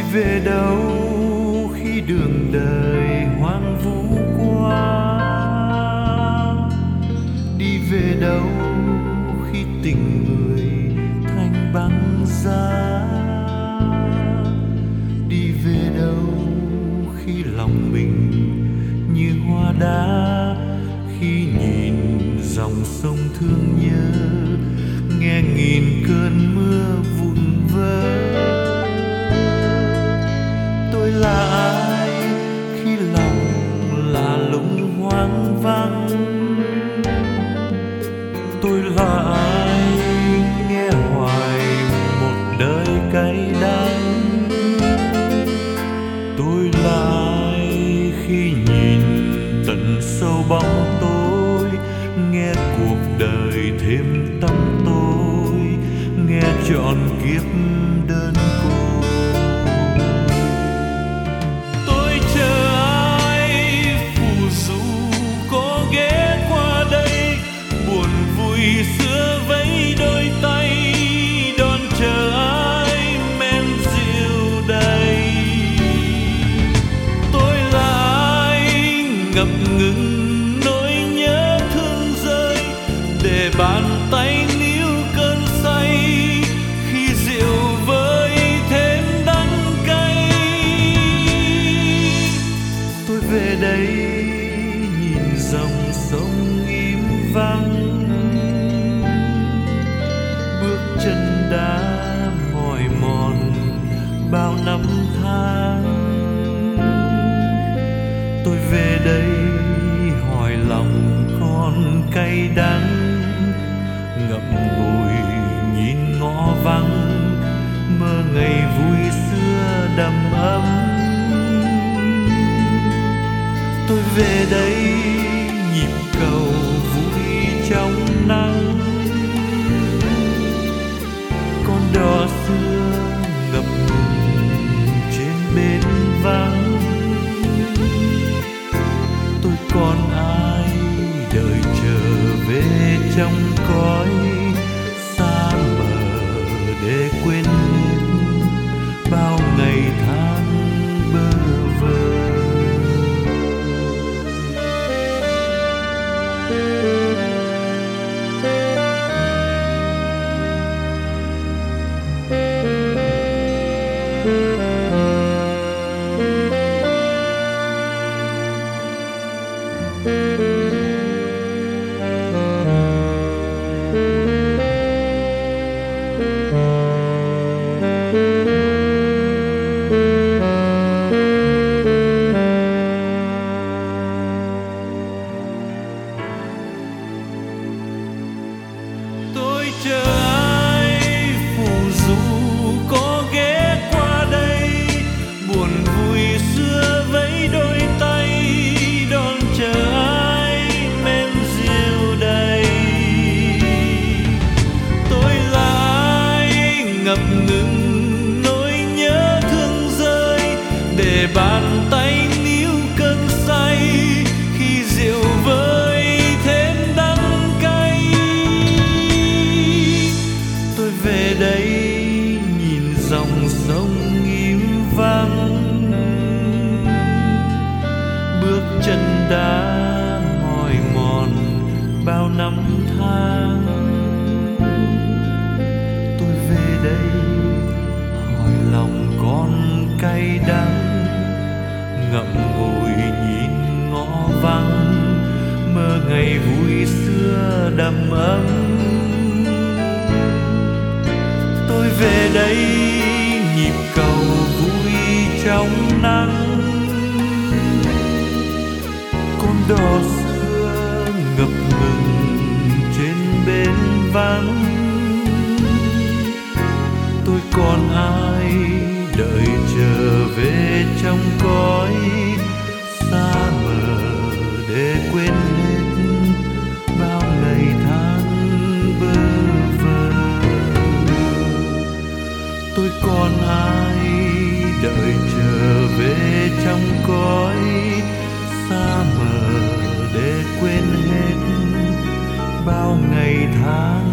về đâu khi đường đời hoang vu quá, đi về đâu khi tình người thành băng giá, đi về đâu khi lòng mình như hoa đá, khi nhìn dòng sông thương nhớ, nghe nghìn cơn mưa vụn vỡ. Tôi là ai khi lòng là lung hoang vắng? Tôi là ai nghe hoài một đời cay đắng? Tôi là ai khi nhìn tận sâu bóng tối, nghe cuộc đời thêm tăm tối, nghe trọn kiếp đơn côi. Tôi chờ ai phù du có ghé qua đây, buồn vui xưa vẫy đôi tay, đón chờ ai men rượu đầy. Tôi là ai ngập ngừng nỗi nhớ thương rơi, để bàn tay níu cơn say, khi rượu vơi thêm đắng cay. Tôi về đây nhìn dòng sông im vắng, bước chân đã mỏi mòn bao năm tháng. Tôi về đây hỏi lòng còn cay đắng, ngậm ngùi nhìn ngõ vắng, mơ ngày vui xưa đầm ấm. Tôi về đây nhịp cầu vui trong nắng, con đò xưa ngập ngừng trên bến vắng. Tôi còn ai đợi trở về trong cõi xa mờ để quên hết bao ngày tháng bơ vơ. Tôi chờ ai phù du có ghé qua đây, buồn vui xưa vẫy đôi tay, đón chờ ai men rượu đầy. Tôi là ai ngập ngừng nỗi nhớ thương rơi, để bàn tay níu cơn say, khi rượu vơi thêm đắng cay. Tôi về đây nhìn dòng sông im vắng, bước chân đã mỏi mòn bao năm tháng. Tôi về đây hỏi lòng con cay đắng, ngậm ngùi nhìn ngõ vắng, mơ ngày vui xưa đầm ấm. Tôi về đây nhịp cầu vui trong nắng, con đò xưa ngập ngừng trên bến vắng. Tôi còn ai đợi trở về trong cõi xa mờ để quên hết bao ngày tháng bơ vơ. Tôi còn ai đợi trở về trong cõi xa mờ để quên hết bao ngày tháng